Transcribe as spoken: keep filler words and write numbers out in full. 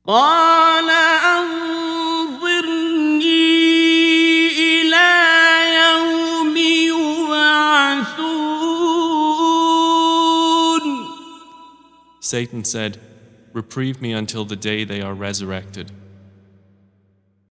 قال أنظرني إلى يوم يبعثون. Satan said, "Reprieve me until the day they are resurrected."